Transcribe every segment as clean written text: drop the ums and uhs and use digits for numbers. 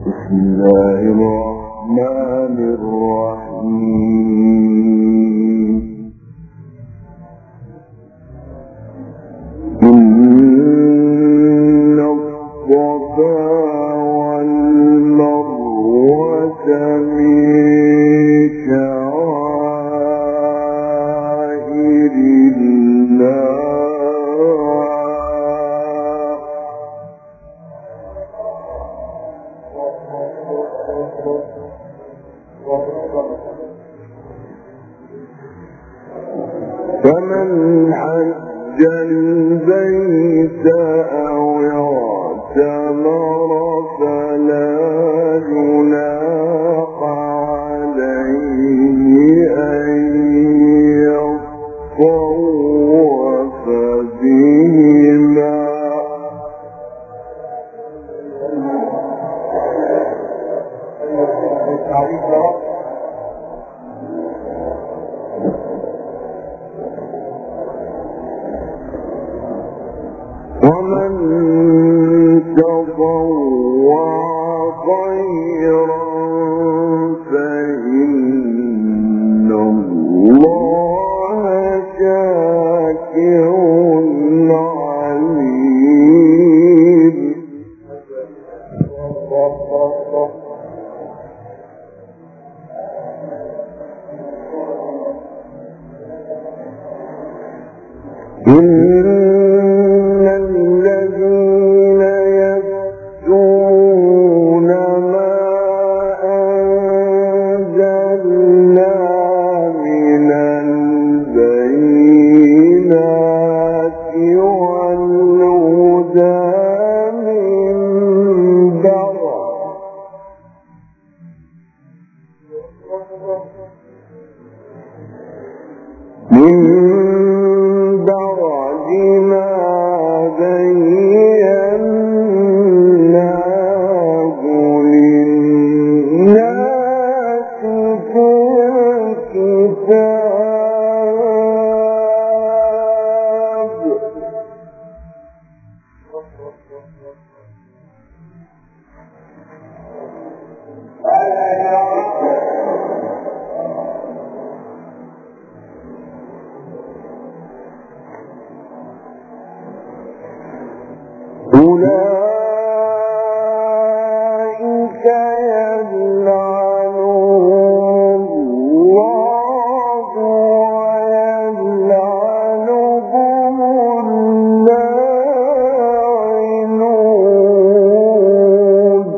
بسم الله الرحمن الرحيم إن الصفا والمروة من شعائر الله فمن حج البيت أو اعتمر فلا جناح عليه أن يطوف بهما ومن تطوع خيرا فإن الله شاكر عليم من بعد ما بيناه للناس في الكتاب أولئك يلعنهم الله ويلعنهم اللاعنون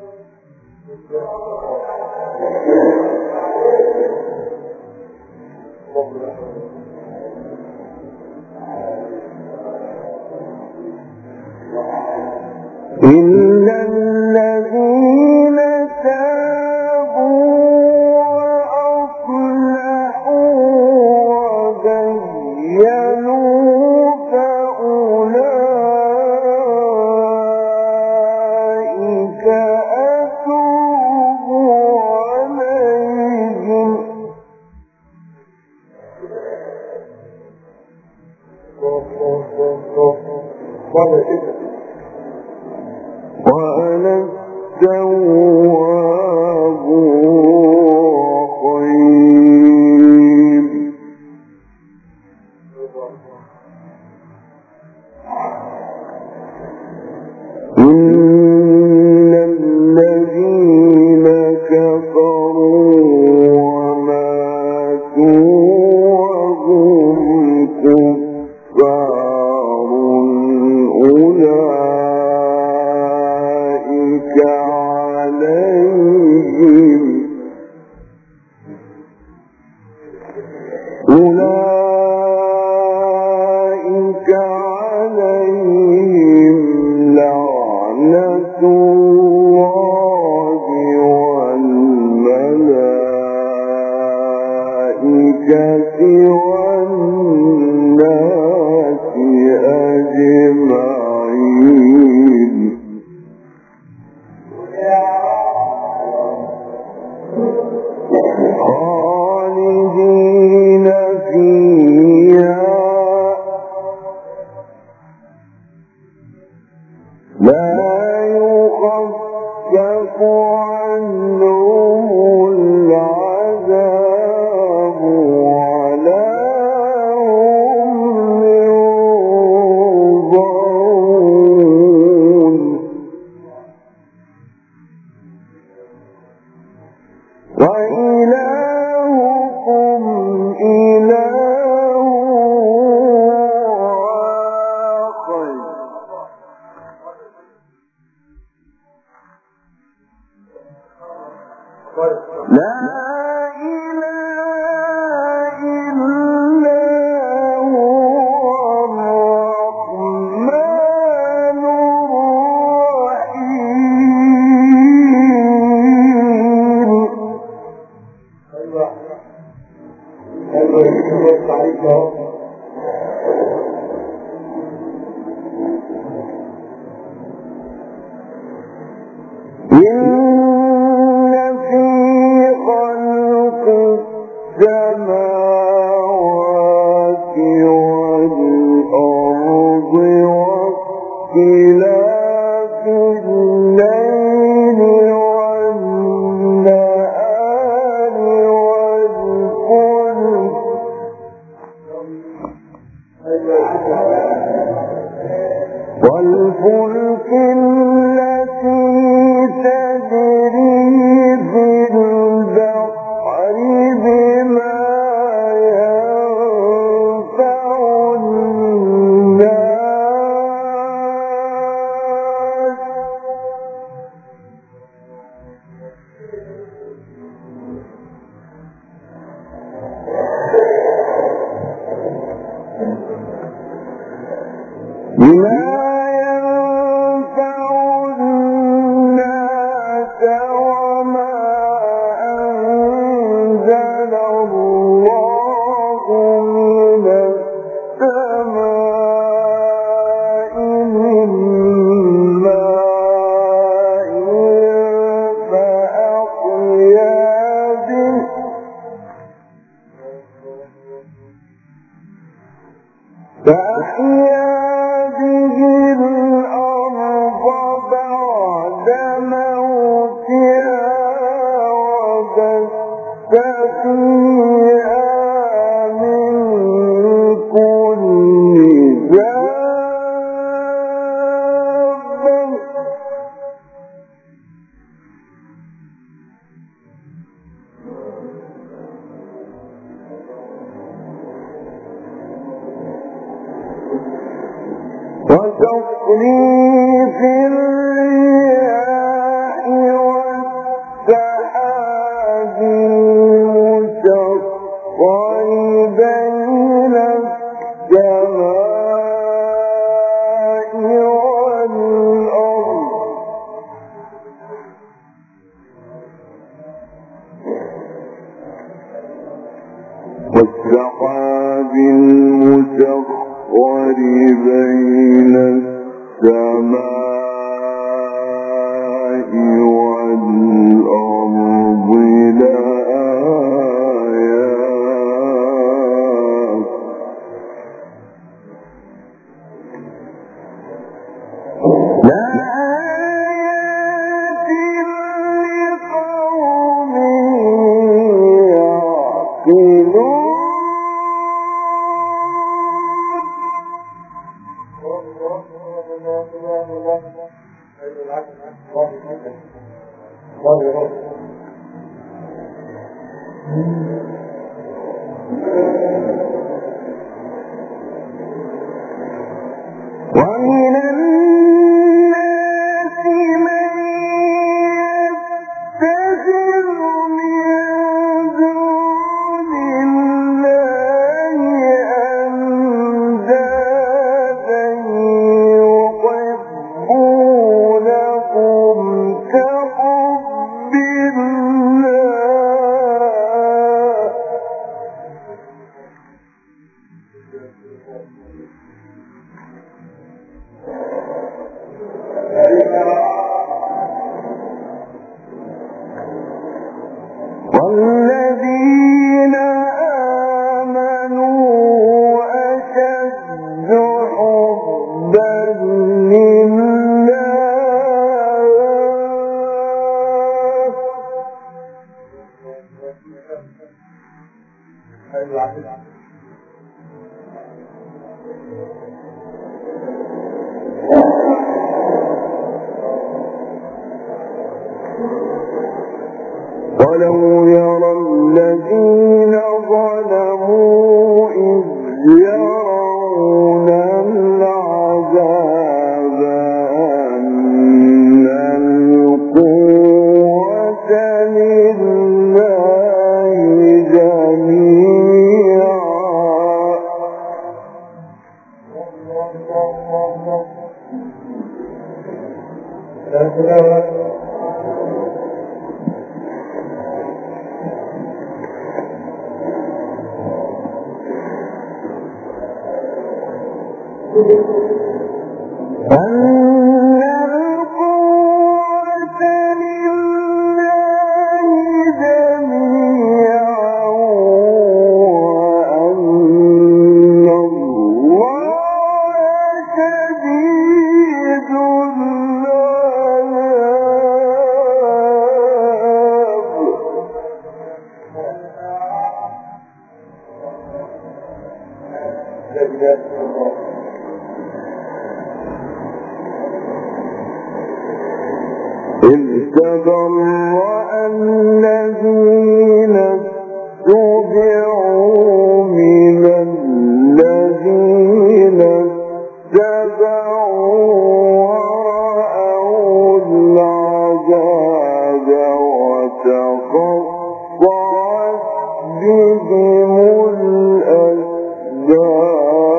إلا الذين تابوا وأصلحوا وبينوا فأولئك أتوب عليهم وأنا التواب الرحيم إن الذين كفروا وماتوا وهم كفار أولئك عليهم لعنة الله والملائكة والناس أجمعين خالدين فيها لا يخفف والفلك التي تجري في البحر بما ينفع الناس وما أنزل الله من السماء من ماء فأحيا به الأرض بعد موتها وبث فيها من كل دابة وتصريف الرياح والسحاب المسخر بين السماء والأرض والسحاب المسخر بين السماء والأرض لآيات لقوم يعقلون ومن الناس من يتخذ من دون الله أندادا يحبونهم كحب الله ولو يرى الذين ظلموا إذ يرون العذاب أن القوة لله جميعا إذ تبرأ الذين اتبعوا من الذين اتبعوا ورأوا العذاب وتقطعت بهم الأسباب.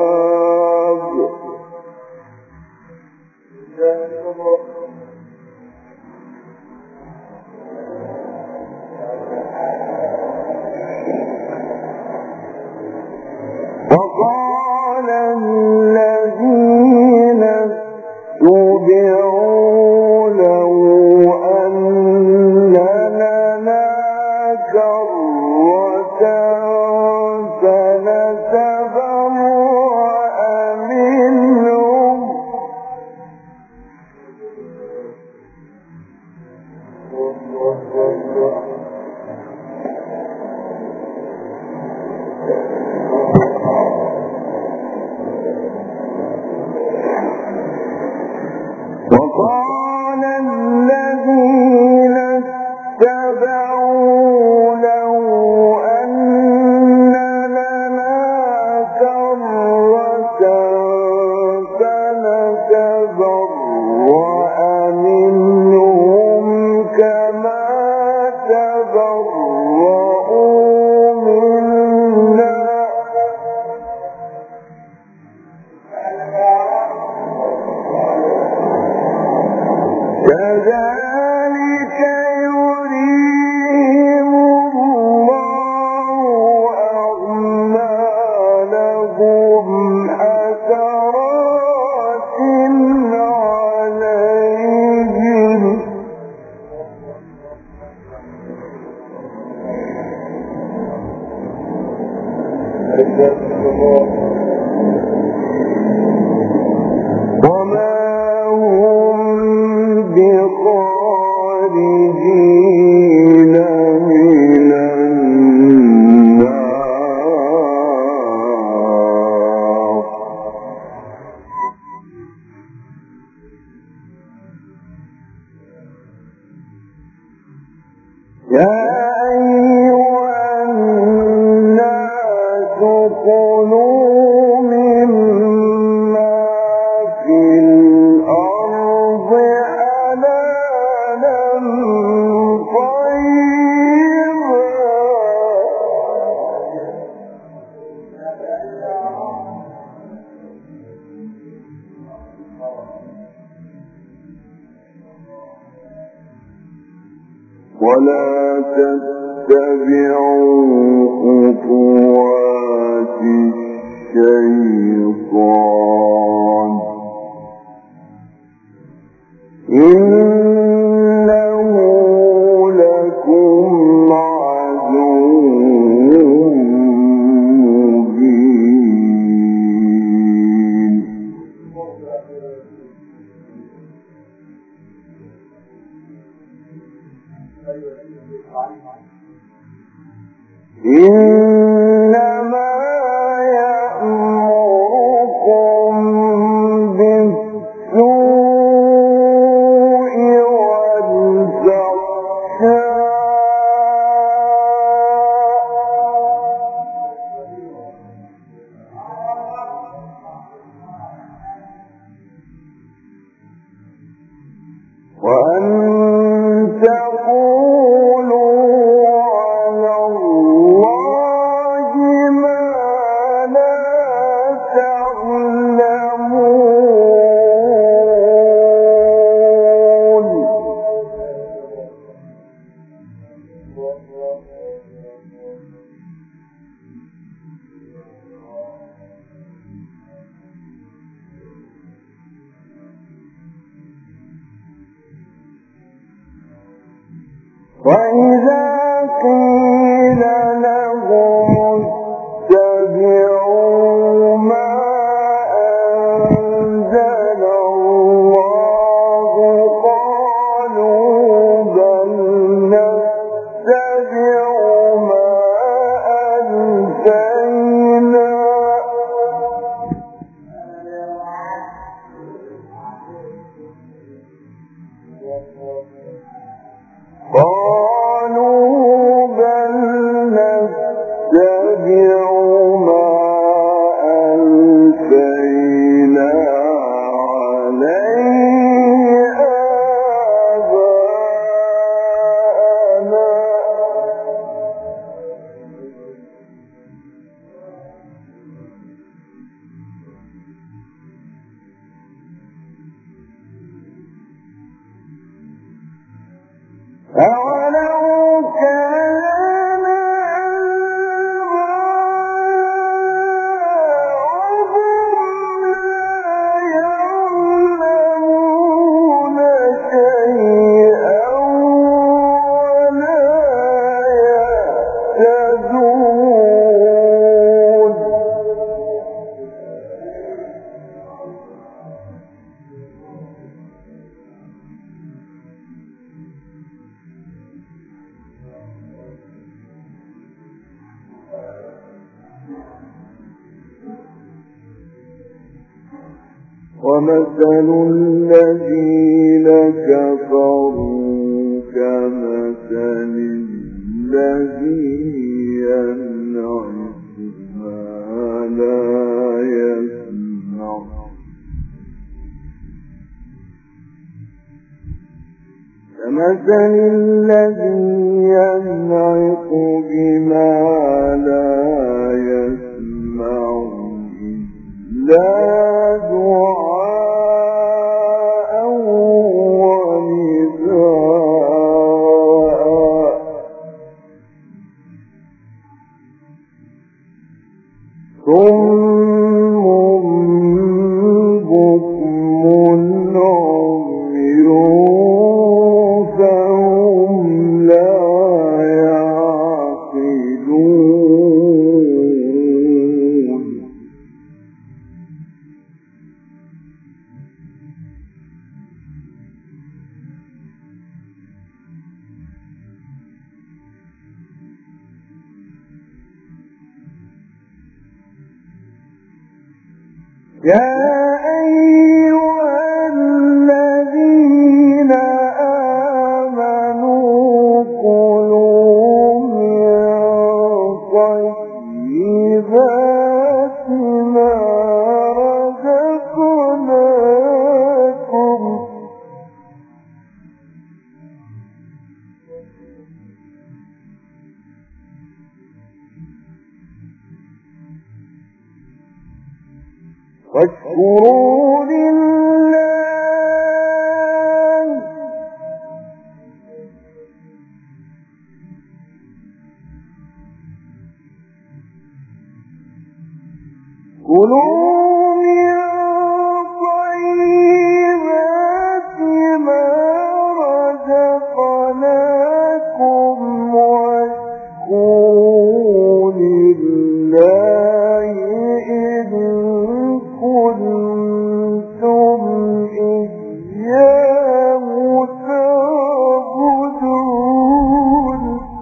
وقال الذين اتبعوا لو أن لنا كرة فنتبرأ منهم وقال الذين اتبعوا لو أن لنا كرة فنتبرأ منهم كما تبرؤوا منا كذلك يريهم الله أعمالهم حسرات عليهم وما هم بخارجين من النار. يا أيها الناس كلوا مما في الأرض حلالا طيبا ولا تتبعوا خطوات الشيطان إنه لكم عدو مبين. إنما وإذا قيل لهم اتبعوا ما أنزل الله قالوا بل نتبع ما ألفينا أولو كان آباؤهم لا يعلمون شيئا ولا يهتدون ومثل الذين كفروا كمثل الذي ينعق ما لا يسمع كمثل الذي ينعق بما لا يسمع إلا دعاء ونداء صم بكم عمي فهم لا يعقلون يا أيها الذين آمنوا كلوا من طيبات ما رزقناكم واشكروا لله كلوا من طيبات ما رزقناكم واشكروا لله إن كنتم إياه تعبدون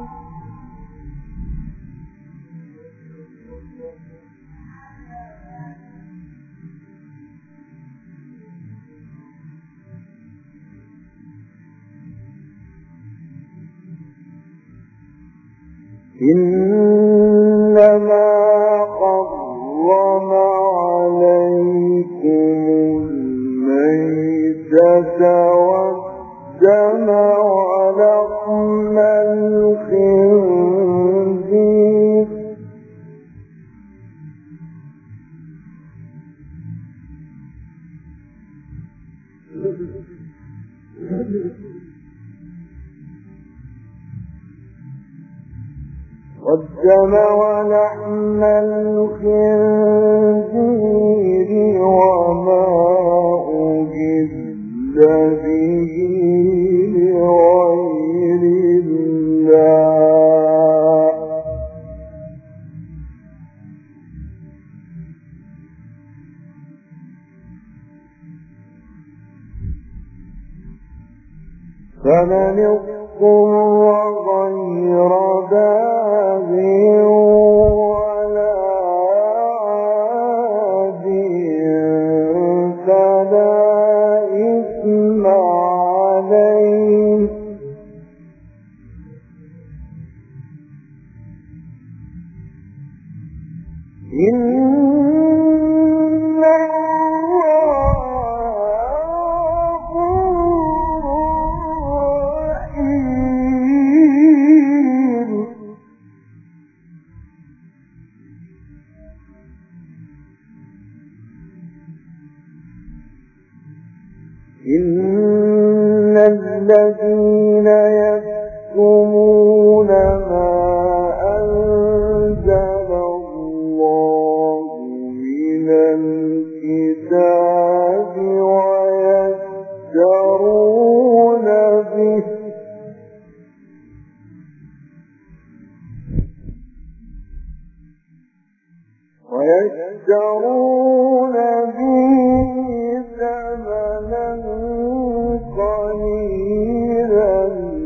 إنما حرم عليكم الميتة والدم ولحم الخنزير ولحم الخنزير وما أهل به لغير الله ومن اضطر غير باغ ولا عاد فلا إثم عليه إن الذين يكتمون ما أنزل الله من الكتاب ويشترون به ثمنا قليلا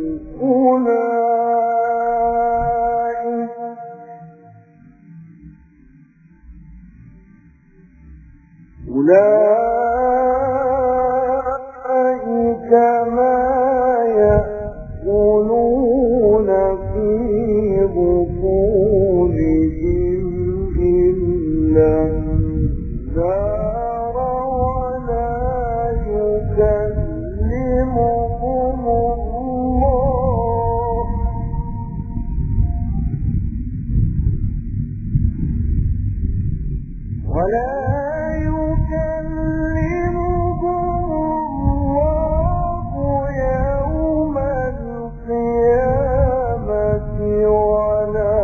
أولئك ما يأكلون في بطونهم إلا النار ولا يكلمهم الله يوم القيامة ولا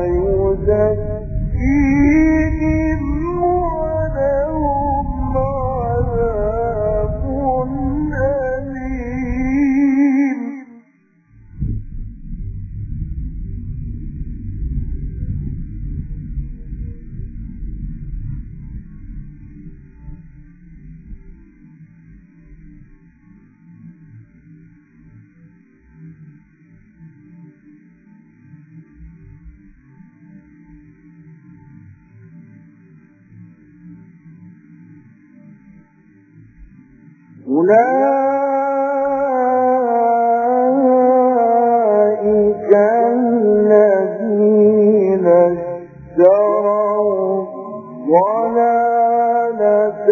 يزكيهم ولهم عذاب أليم أولئك الذين اشتروا الضلالة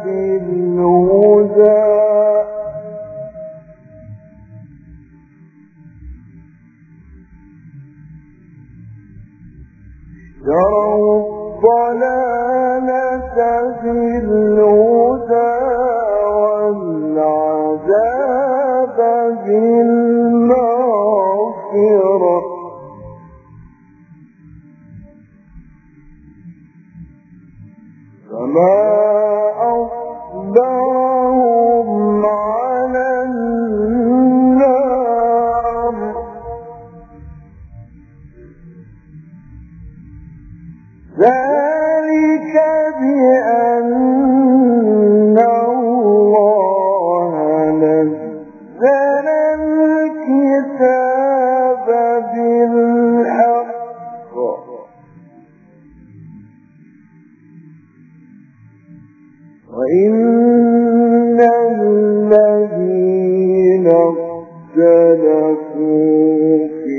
بالهدى والعذاب بالمغفرة فما أصبرهم على النار ذلك بأن الله نزل الكتاب بالحق وإن الذين اختلفوا في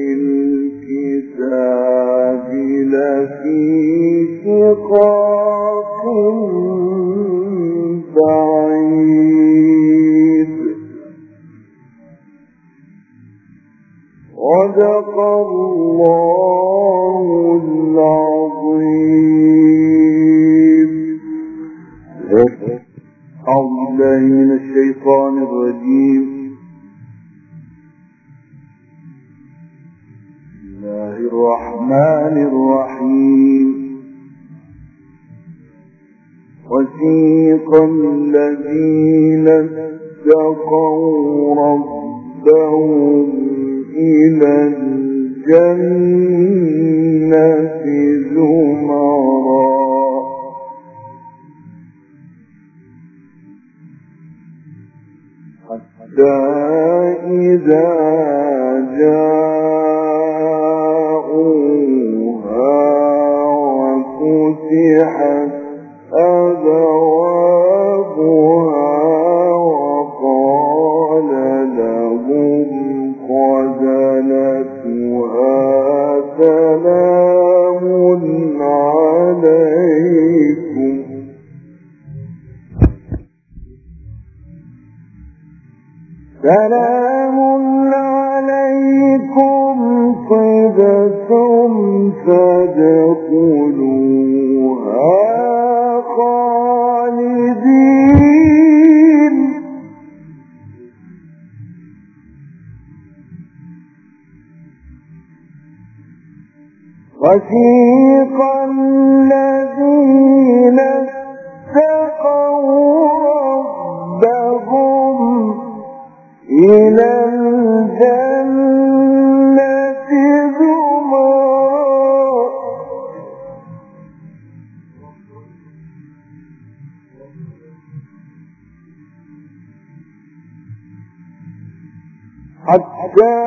الكتاب لفي شقاق بعيد صدق الله العظيم. أعوذ بالله من الشيطان الرجيم. بسم الله الرحمن الرحيم. وسيق الذين اتقوا ربهم إلى الجنة زمرا إذا جاءوها وفتحت أبوابها وقال لهم خزنتها سلام عليكم طبتم فادخلوها خالدين وسيق الذين اتقوا ربهم إلى الجنة زمرا حتى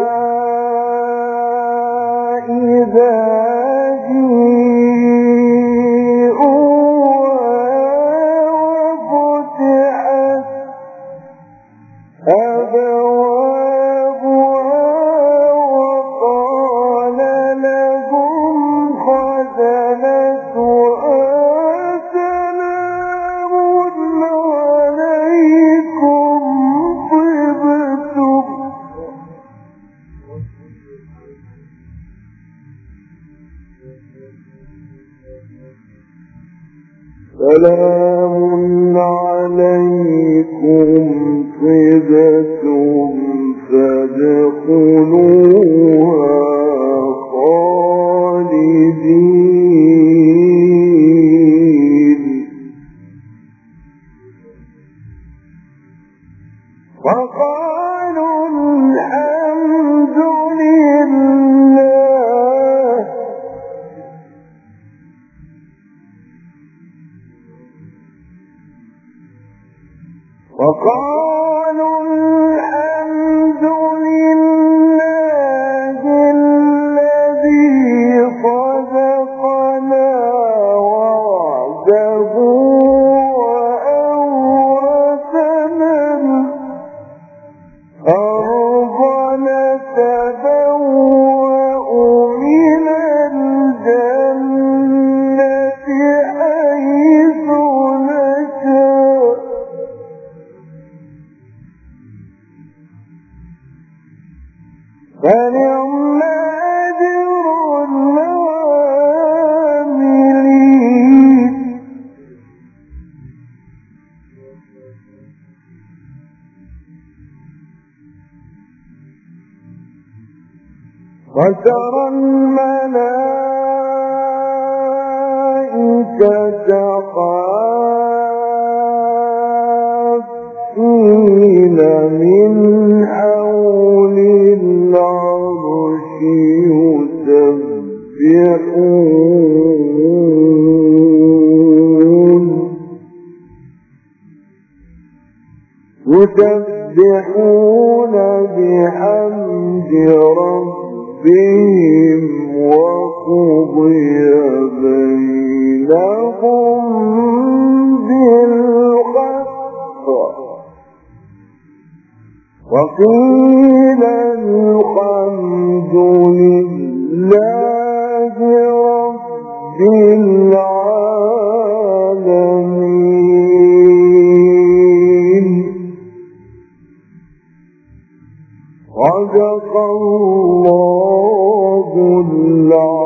إذا سلام عليكم طبتم فادخلوها خالدين وقالوا الحمد لله وقالوا الحمد لله الذي صدقنا وعده وأورثنا الأرض نتبوأ من الجنة حيث نشاء فنعم أجر العاملين وترى الملائكة حافين من حول العرش يسبحون بحمد ربهم وقضي بينهم بالحق وقيل الحمد لله رب العالمين صدق الله العظيم.